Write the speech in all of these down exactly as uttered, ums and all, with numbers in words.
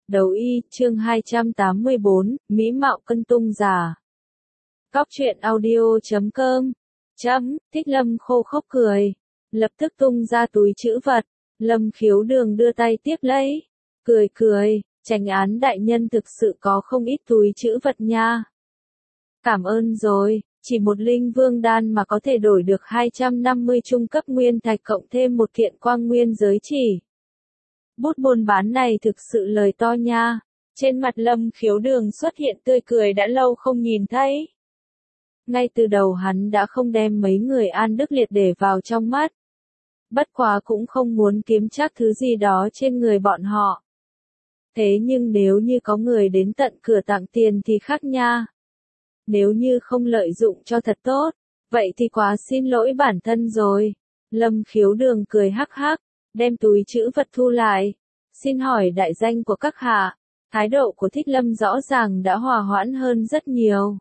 Đấu y, chương hai trăm tám mươi bốn, Mỹ mạo cân tung già. Cóc truyện audio chấm com. Chấm, Thích Lâm khô khốc cười. Lập tức tung ra túi trữ vật. Lâm Khiếu Đường đưa tay tiếp lấy. Cười cười, chánh án đại nhân thực sự có không ít túi trữ vật nha. Cảm ơn rồi, chỉ một linh vương đan mà có thể đổi được hai trăm năm mươi trung cấp nguyên thạch cộng thêm một kiện quang nguyên giới chỉ. Bút buôn bán này thực sự lời to nha. Trên mặt Lâm Khiếu Đường xuất hiện tươi cười đã lâu không nhìn thấy. Ngay từ đầu hắn đã không đem mấy người An Đức Liệt để vào trong mắt. Bất quá cũng không muốn kiếm chắc thứ gì đó trên người bọn họ. Thế nhưng nếu như có người đến tận cửa tặng tiền thì khác nha. Nếu như không lợi dụng cho thật tốt, vậy thì quá xin lỗi bản thân rồi. Lâm Khiếu Đường cười hắc hắc, đem túi trữ vật thu lại. Xin hỏi đại danh của các hạ. Thái độ của Thích Lâm rõ ràng đã hòa hoãn hơn rất nhiều.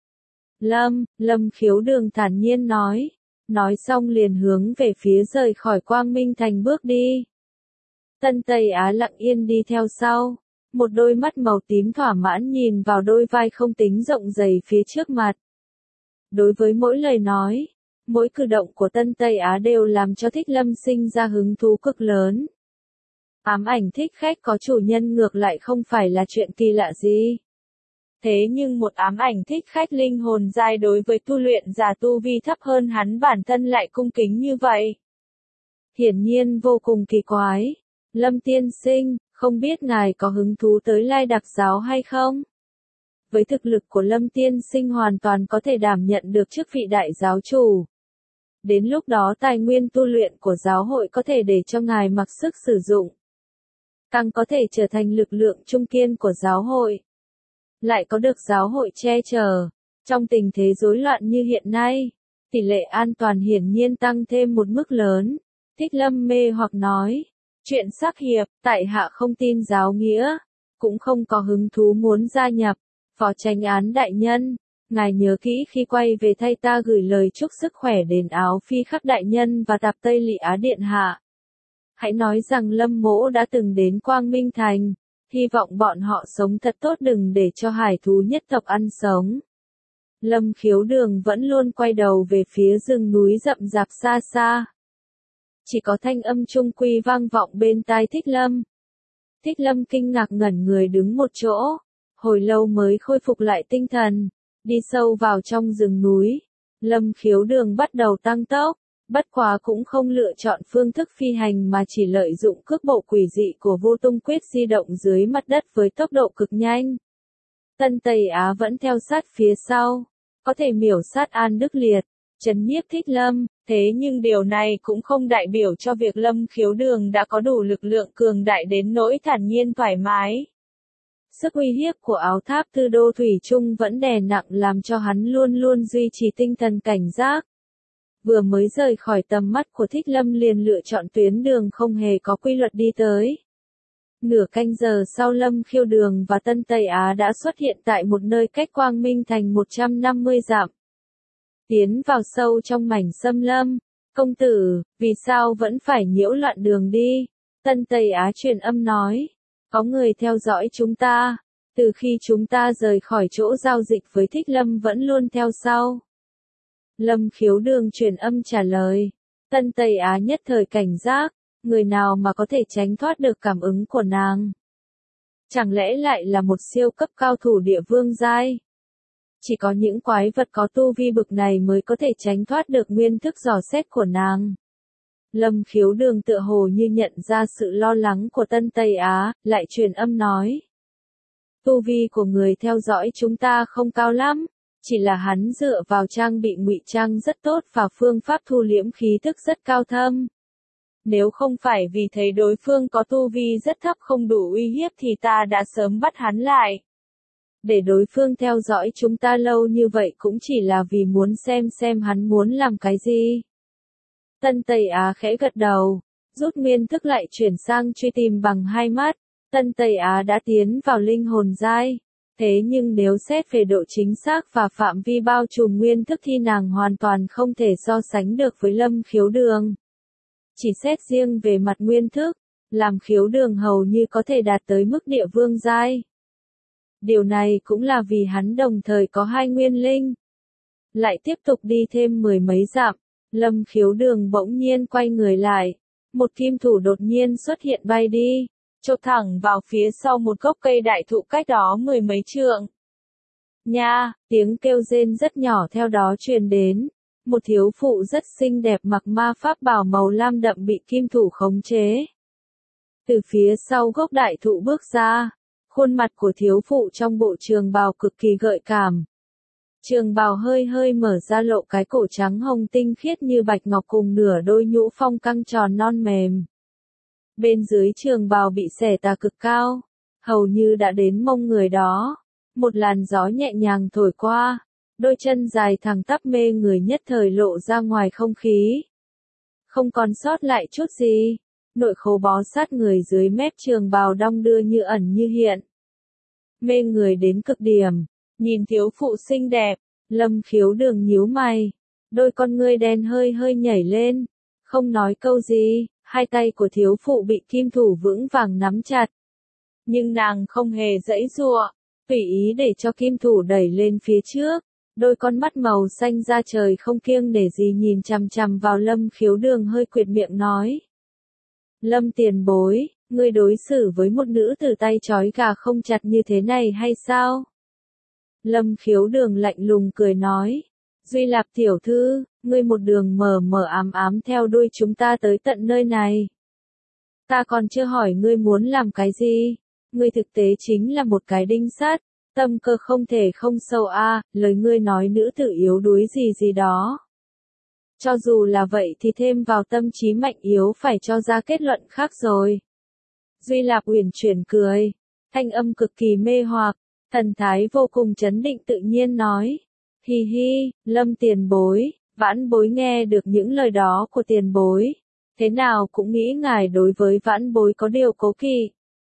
Lâm, Lâm Khiếu Đường thản nhiên nói. Nói xong liền hướng về phía rời khỏi Quang Minh Thành bước đi. Tân Tây Á lặng yên đi theo sau. Một đôi mắt màu tím thỏa mãn nhìn vào đôi vai không tính rộng dày phía trước mặt. Đối với mỗi lời nói, mỗi cử động của Tân Tây Á đều làm cho Thích Lâm sinh ra hứng thú cực lớn. Ám ảnh thích khách có chủ nhân ngược lại không phải là chuyện kỳ lạ gì. Thế nhưng một ám ảnh thích khách linh hồn giai đối với tu luyện giả tu vi thấp hơn hắn bản thân lại cung kính như vậy. Hiển nhiên vô cùng kỳ quái. Lâm tiên sinh, không biết ngài có hứng thú tới Lai Đặc giáo hay không? Với thực lực của Lâm tiên sinh hoàn toàn có thể đảm nhận được chức vị đại giáo chủ. Đến lúc đó tài nguyên tu luyện của giáo hội có thể để cho ngài mặc sức sử dụng. Càng có thể trở thành lực lượng trung kiên của giáo hội. Lại có được giáo hội che chở. Trong tình thế rối loạn như hiện nay, tỷ lệ an toàn hiển nhiên tăng thêm một mức lớn. Thích Lâm mê hoặc nói. Chuyện sắc hiệp, tại hạ không tin giáo nghĩa. Cũng không có hứng thú muốn gia nhập. Phó chánh án đại nhân. Ngài nhớ kỹ khi quay về thay ta gửi lời chúc sức khỏe đến Áo Phi Khắc đại nhân và Tạp Tây Lị Á điện hạ. Hãy nói rằng Lâm mỗ đã từng đến Quang Minh Thành. Hy vọng bọn họ sống thật tốt đừng để cho hải thú nhất tộc ăn sống. Lâm Khiếu Đường vẫn luôn quay đầu về phía rừng núi rậm rạp xa xa. Chỉ có thanh âm trung quy vang vọng bên tai Thích Lâm. Thích Lâm kinh ngạc ngẩn người đứng một chỗ. Hồi lâu mới khôi phục lại tinh thần. Đi sâu vào trong rừng núi. Lâm Khiếu Đường bắt đầu tăng tốc. Bất quá cũng không lựa chọn phương thức phi hành mà chỉ lợi dụng cước bộ quỷ dị của Vô Tung Quyết di động dưới mặt đất với tốc độ cực nhanh. Tân Tây Á vẫn theo sát phía sau, có thể miểu sát An Đức Liệt, trấn nhiếp Thích Lâm, thế nhưng điều này cũng không đại biểu cho việc Lâm Khiếu Đường đã có đủ lực lượng cường đại đến nỗi thản nhiên thoải mái. Sức uy hiếp của áo tháp Tư Đô Thủy Trung vẫn đè nặng làm cho hắn luôn luôn duy trì tinh thần cảnh giác. Vừa mới rời khỏi tầm mắt của Thích Lâm liền lựa chọn tuyến đường không hề có quy luật đi tới. Nửa canh giờ sau Lâm Khiếu Đường và Tân Tây Á đã xuất hiện tại một nơi cách Quang Minh Thành một trăm năm mươi dặm. Tiến vào sâu trong mảnh xâm lâm. Công tử, vì sao vẫn phải nhiễu loạn đường đi? Tân Tây Á truyền âm nói. Có người theo dõi chúng ta. Từ khi chúng ta rời khỏi chỗ giao dịch với Thích Lâm vẫn luôn theo sau. Lâm Khiếu Đường truyền âm trả lời. Tân Tây Á nhất thời cảnh giác, người nào mà có thể tránh thoát được cảm ứng của nàng. Chẳng lẽ lại là một siêu cấp cao thủ địa vương giai? Chỉ có những quái vật có tu vi bực này mới có thể tránh thoát được nguyên thức dò xét của nàng. Lâm Khiếu Đường tựa hồ như nhận ra sự lo lắng của Tân Tây Á, lại truyền âm nói. Tu vi của người theo dõi chúng ta không cao lắm. Chỉ là hắn dựa vào trang bị ngụy trang rất tốt và phương pháp thu liễm khí thức rất cao thâm. Nếu không phải vì thấy đối phương có tu vi rất thấp không đủ uy hiếp thì ta đã sớm bắt hắn lại. Để đối phương theo dõi chúng ta lâu như vậy cũng chỉ là vì muốn xem xem hắn muốn làm cái gì. Tân Tây Á khẽ gật đầu, rút nguyên thức lại chuyển sang truy tìm bằng hai mắt. Tân Tây Á đã tiến vào linh hồn giai. Thế nhưng nếu xét về độ chính xác và phạm vi bao trùm nguyên thức thì nàng hoàn toàn không thể so sánh được với Lâm Khiếu Đường. Chỉ xét riêng về mặt nguyên thức, làm khiếu đường hầu như có thể đạt tới mức địa vương giai. Điều này cũng là vì hắn đồng thời có hai nguyên linh. Lại tiếp tục đi thêm mười mấy dặm, Lâm Khiếu Đường bỗng nhiên quay người lại, một kim thủ đột nhiên xuất hiện bay đi, chộp thẳng vào phía sau một gốc cây đại thụ cách đó mười mấy trượng. Nha, tiếng kêu rên rất nhỏ theo đó truyền đến, một thiếu phụ rất xinh đẹp mặc ma pháp bào màu lam đậm bị kim thủ khống chế. Từ phía sau gốc đại thụ bước ra, khuôn mặt của thiếu phụ trong bộ trường bào cực kỳ gợi cảm. Trường bào hơi hơi mở ra lộ cái cổ trắng hồng tinh khiết như bạch ngọc cùng nửa đôi nhũ phong căng tròn non mềm. Bên dưới trường bào bị xẻ tà cực cao, hầu như đã đến mông người đó. Một làn gió nhẹ nhàng thổi qua, đôi chân dài thẳng tắp mê người nhất thời lộ ra ngoài không khí. Không còn sót lại chút gì, nội khố bó sát người dưới mép trường bào đong đưa như ẩn như hiện. Mê người đến cực điểm, nhìn thiếu phụ xinh đẹp, Lâm Khiếu Đường nhíu mày, đôi con ngươi đen hơi hơi nhảy lên, không nói câu gì, hai tay của thiếu phụ bị kim thủ vững vàng nắm chặt. Nhưng nàng không hề giãy giụa, tùy ý để cho kim thủ đẩy lên phía trước, đôi con mắt màu xanh da trời không kiêng nể gì nhìn chằm chằm vào Lâm Khiếu Đường hơi quệt miệng nói. Lâm tiền bối, ngươi đối xử với một nữ tử tay trói gà không chặt như thế này hay sao? Lâm Khiếu Đường lạnh lùng cười nói. Duy Lạp tiểu thư, ngươi một đường mờ mờ ám ám theo đuôi chúng ta tới tận nơi này. Ta còn chưa hỏi ngươi muốn làm cái gì, ngươi thực tế chính là một cái đinh sắt, tâm cơ không thể không sâu a, à, lời ngươi nói nữ tử yếu đuối gì gì đó. Cho dù là vậy thì thêm vào tâm trí mạnh yếu phải cho ra kết luận khác rồi. Duy Lạp uyển chuyển cười, thanh âm cực kỳ mê hoặc, thần thái vô cùng trấn định tự nhiên nói. Hi hi, Lâm tiền bối, vãn bối nghe được những lời đó của tiền bối. Thế nào cũng nghĩ ngài đối với vãn bối có điều cố kỵ.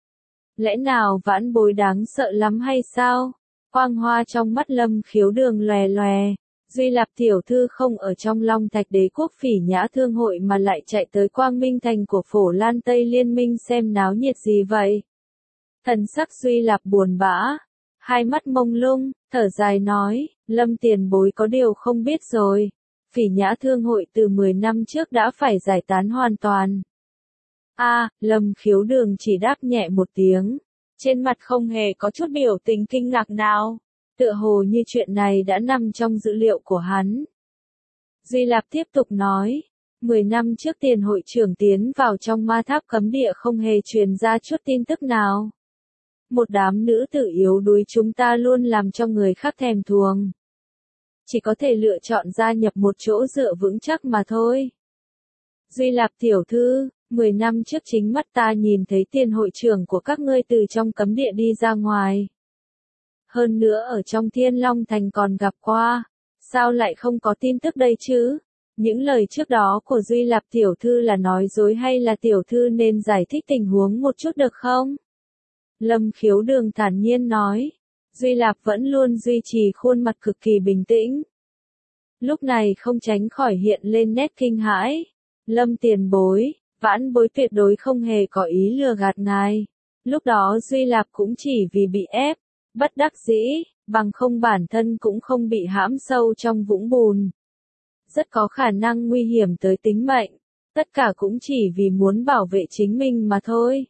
Lẽ nào vãn bối đáng sợ lắm hay sao? Quang hoa trong mắt Lâm Khiếu Đường lòe lòe. Duy Lạp tiểu thư không ở trong Long Thạch Đế quốc Phỉ Nhã Thương hội mà lại chạy tới Quang Minh Thành của Phổ Lan Tây Liên minh xem náo nhiệt gì vậy? Thần sắc Duy Lạp buồn bã, hai mắt mông lung, thở dài nói, Lâm tiền bối có điều không biết rồi. Phỉ Nhã Thương hội từ mười năm trước đã phải giải tán hoàn toàn. A, à, Lâm Khiếu Đường chỉ đáp nhẹ một tiếng, trên mặt không hề có chút biểu tình kinh ngạc nào. Tựa hồ như chuyện này đã nằm trong dữ liệu của hắn. Duy Lạp tiếp tục nói, mười năm trước tiền hội trưởng tiến vào trong ma tháp cấm địa không hề truyền ra chút tin tức nào. Một đám nữ tử yếu đuối chúng ta luôn làm cho người khác thèm thuồng. Chỉ có thể lựa chọn gia nhập một chỗ dựa vững chắc mà thôi. Duy Lạp tiểu thư, mười năm trước chính mắt ta nhìn thấy tiền hội trưởng của các ngươi từ trong cấm địa đi ra ngoài. Hơn nữa ở trong Thiên Long Thành còn gặp qua, sao lại không có tin tức đây chứ? Những lời trước đó của Duy Lạp tiểu thư là nói dối hay là tiểu thư nên giải thích tình huống một chút được không? Lâm Khiếu Đường thản nhiên nói, Duy Lạp vẫn luôn duy trì khuôn mặt cực kỳ bình tĩnh. Lúc này không tránh khỏi hiện lên nét kinh hãi. Lâm tiền bối, vãn bối tuyệt đối không hề có ý lừa gạt ngài. Lúc đó Duy Lạp cũng chỉ vì bị ép, bất đắc dĩ, bằng không bản thân cũng không bị hãm sâu trong vũng bùn. Rất có khả năng nguy hiểm tới tính mệnh, tất cả cũng chỉ vì muốn bảo vệ chính mình mà thôi.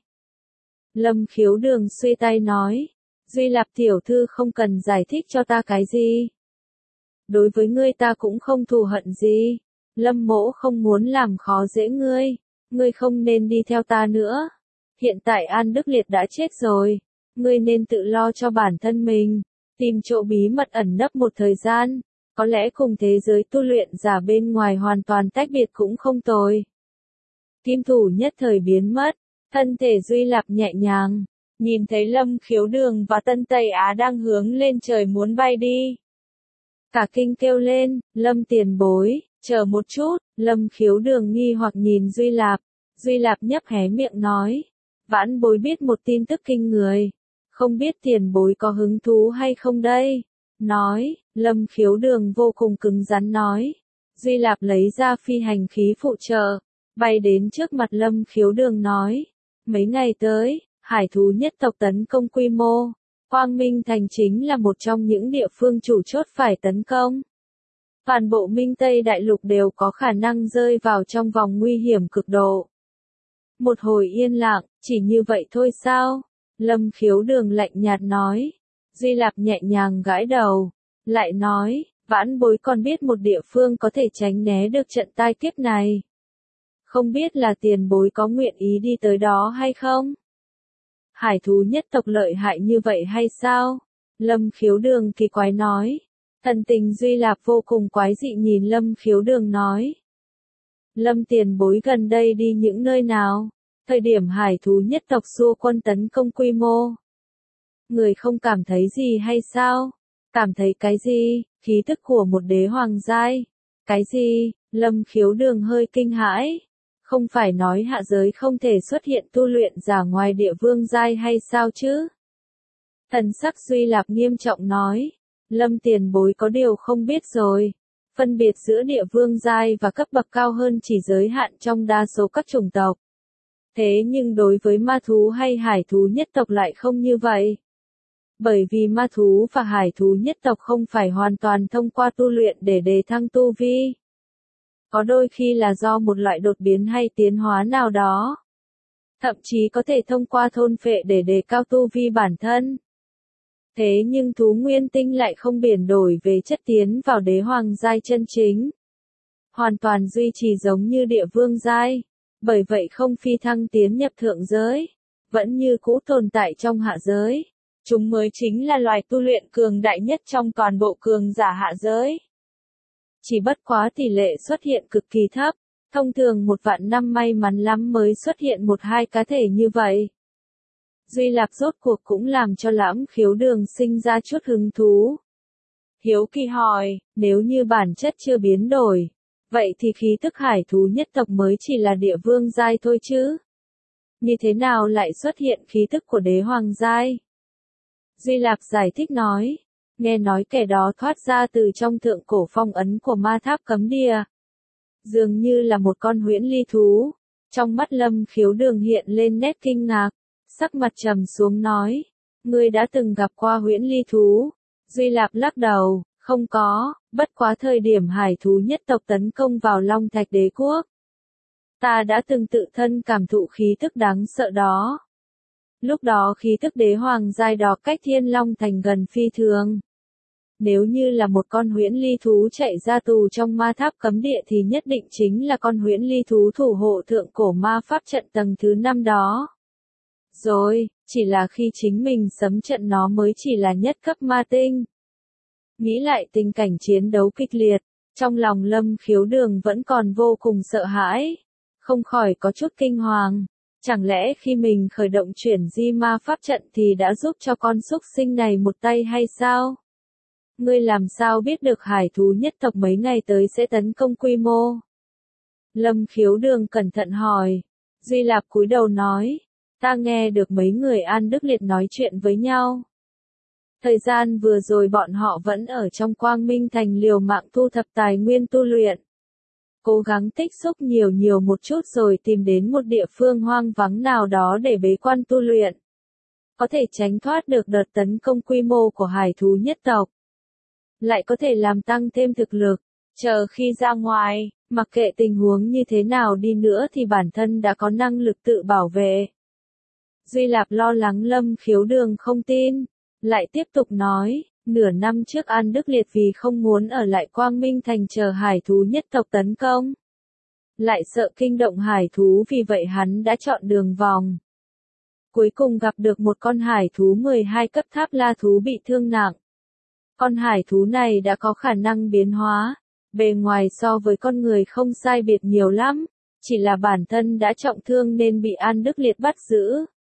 Lâm Khiếu Đường xuôi tay nói, Duy Lạp tiểu thư không cần giải thích cho ta cái gì. Đối với ngươi ta cũng không thù hận gì, Lâm mỗ không muốn làm khó dễ ngươi, ngươi không nên đi theo ta nữa. Hiện tại An Đức Liệt đã chết rồi, ngươi nên tự lo cho bản thân mình, tìm chỗ bí mật ẩn nấp một thời gian, có lẽ cùng thế giới tu luyện giả bên ngoài hoàn toàn tách biệt cũng không tồi. Kim thủ nhất thời biến mất, thân thể Duy Lạp nhẹ nhàng, nhìn thấy Lâm Khiếu Đường và Tân Tây Á đang hướng lên trời muốn bay đi. Cả kinh kêu lên, Lâm tiền bối, chờ một chút, Lâm Khiếu Đường nghi hoặc nhìn Duy Lạp, Duy Lạp nhấp hé miệng nói, vãn bối biết một tin tức kinh người, không biết tiền bối có hứng thú hay không đây? Nói, Lâm Khiếu Đường vô cùng cứng rắn nói, Duy Lạp lấy ra phi hành khí phụ trợ, bay đến trước mặt Lâm Khiếu Đường nói, Mấy ngày tới, hải thú nhất tộc tấn công quy mô. Quang Minh Thành chính là một trong những địa phương chủ chốt phải tấn công. Toàn bộ Minh Tây Đại Lục đều có khả năng rơi vào trong vòng nguy hiểm cực độ. Một hồi yên lặng, chỉ như vậy thôi sao? Lâm Khiếu Đường lạnh nhạt nói. Duy Lạp nhẹ nhàng gãi đầu, lại nói, vãn bối còn biết một địa phương có thể tránh né được trận tai kiếp này. Không biết là tiền bối có nguyện ý đi tới đó hay không? Hải thú nhất tộc lợi hại như vậy hay sao? Lâm Khiếu Đường kỳ quái nói. Thần tình Duy Lạp vô cùng quái dị nhìn Lâm Khiếu Đường nói. Lâm tiền bối gần đây đi những nơi nào? Thời điểm hải thú nhất tộc xua quân tấn công quy mô. Người không cảm thấy gì hay sao? Cảm thấy cái gì? Khí tức của một đế hoàng giai. Cái gì? Lâm Khiếu Đường hơi kinh hãi. Không phải nói hạ giới không thể xuất hiện tu luyện giả ngoài địa vương giai hay sao chứ? Thần sắc Duy Lạp nghiêm trọng nói. Lâm tiền bối có điều không biết rồi. Phân biệt giữa địa vương giai và cấp bậc cao hơn chỉ giới hạn trong đa số các chủng tộc. Thế nhưng đối với ma thú hay hải thú nhất tộc lại không như vậy. Bởi vì ma thú và hải thú nhất tộc không phải hoàn toàn thông qua tu luyện để đề thăng tu vi. Có đôi khi là do một loại đột biến hay tiến hóa nào đó. Thậm chí có thể thông qua thôn phệ để đề cao tu vi bản thân. Thế nhưng thú nguyên tinh lại không biển đổi về chất tiến vào đế hoàng giai chân chính. Hoàn toàn duy trì giống như địa vương giai. Bởi vậy không phi thăng tiến nhập thượng giới. Vẫn như cũ tồn tại trong hạ giới. Chúng mới chính là loài tu luyện cường đại nhất trong toàn bộ cường giả hạ giới. Chỉ bất quá tỷ lệ xuất hiện cực kỳ thấp. Thông thường một vạn năm may mắn lắm mới xuất hiện một hai cá thể như vậy. Duy Lạp rốt cuộc cũng làm cho Lãm Khiếu Đường sinh ra chút hứng thú. Hiếu kỳ hỏi, nếu như bản chất chưa biến đổi, vậy thì khí tức hải thú nhất tộc mới chỉ là địa vương giai thôi chứ? Như thế nào lại xuất hiện khí tức của đế hoàng giai? Duy Lạp giải thích nói, nghe nói kẻ đó thoát ra từ trong thượng cổ phong ấn của ma tháp cấm địa. Dường như là một con huyễn ly thú. Trong mắt Lâm Khiếu Đường hiện lên nét kinh ngạc. Sắc mặt trầm xuống nói, ngươi đã từng gặp qua huyễn ly thú? Duy Lạp lắc đầu, không có, bất quá thời điểm hải thú nhất tộc tấn công vào Long Thạch Đế Quốc. Ta đã từng tự thân cảm thụ khí tức đáng sợ đó. Lúc đó khí tức đế hoàng giai đó cách Thiên Long Thành gần phi thường. Nếu như là một con huyễn ly thú chạy ra tù trong ma tháp cấm địa thì nhất định chính là con huyễn ly thú thủ hộ thượng cổ ma pháp trận tầng thứ năm đó. Rồi, chỉ là khi chính mình sấm trận nó mới chỉ là nhất cấp ma tinh. Nghĩ lại tình cảnh chiến đấu kịch liệt, trong lòng Lâm Khiếu Đường vẫn còn vô cùng sợ hãi, không khỏi có chút kinh hoàng. Chẳng lẽ khi mình khởi động chuyển di ma pháp trận thì đã giúp cho con súc sinh này một tay hay sao? Ngươi làm sao biết được hải thú nhất tộc mấy ngày tới sẽ tấn công quy mô? Lâm Khiếu Đường cẩn thận hỏi. Duy Lạp cúi đầu nói. Ta nghe được mấy người An Đức Liệt nói chuyện với nhau. Thời gian vừa rồi bọn họ vẫn ở trong Quang Minh Thành liều mạng thu thập tài nguyên tu luyện. Cố gắng tích xúc nhiều nhiều một chút rồi tìm đến một địa phương hoang vắng nào đó để bế quan tu luyện. Có thể tránh thoát được đợt tấn công quy mô của hải thú nhất tộc. Lại có thể làm tăng thêm thực lực. Chờ khi ra ngoài, mặc kệ tình huống như thế nào đi nữa thì bản thân đã có năng lực tự bảo vệ. Duy Lạp lo lắng Lâm Khiếu Đường không tin, lại tiếp tục nói, nửa năm trước An Đức Liệt vì không muốn ở lại Quang Minh Thành chờ hải thú nhất tộc tấn công. Lại sợ kinh động hải thú vì vậy hắn đã chọn đường vòng. Cuối cùng gặp được một con hải thú mười hai cấp tháp la thú bị thương nặng. Con hải thú này đã có khả năng biến hóa, bề ngoài so với con người không sai biệt nhiều lắm, chỉ là bản thân đã trọng thương nên bị An Đức Liệt bắt giữ.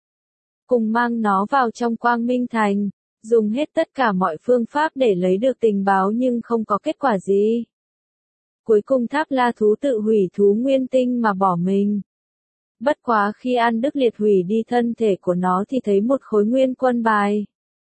Cùng mang nó vào trong Quang Minh Thành, dùng hết tất cả mọi phương pháp để lấy được tình báo nhưng không có kết quả gì. Cuối cùng tháp la thú tự hủy thú nguyên tinh mà bỏ mình. Bất quá khi An Đức Liệt hủy đi thân thể của nó thì thấy một khối nguyên quân bài.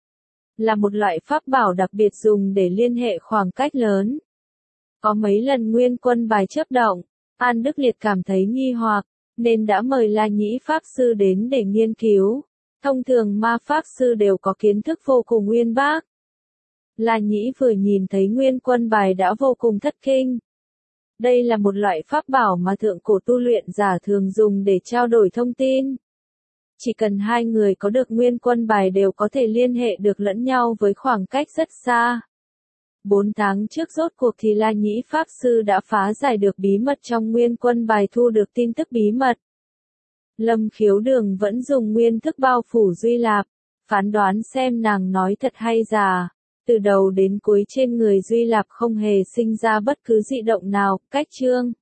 Là một loại pháp bảo đặc biệt dùng để liên hệ khoảng cách lớn. Có mấy lần nguyên quân bài chớp động, An Đức Liệt cảm thấy nghi hoặc, nên đã mời La Nhĩ Pháp Sư đến để nghiên cứu. Thông thường ma Pháp Sư đều có kiến thức vô cùng uyên bác. La Nhĩ vừa nhìn thấy nguyên quân bài đã vô cùng thất kinh. Đây là một loại pháp bảo mà thượng cổ tu luyện giả thường dùng để trao đổi thông tin. Chỉ cần hai người có được nguyên quân bài đều có thể liên hệ được lẫn nhau với khoảng cách rất xa. Bốn tháng trước rốt cuộc thì La Nhĩ Pháp Sư đã phá giải được bí mật trong nguyên quân bài, thu được tin tức bí mật. Lâm Khiếu Đường vẫn dùng nguyên thức bao phủ Duy Lạp, phán đoán xem nàng nói thật hay giả. Từ đầu đến cuối trên người Duy Lạp không hề sinh ra bất cứ dị động nào. Cách chương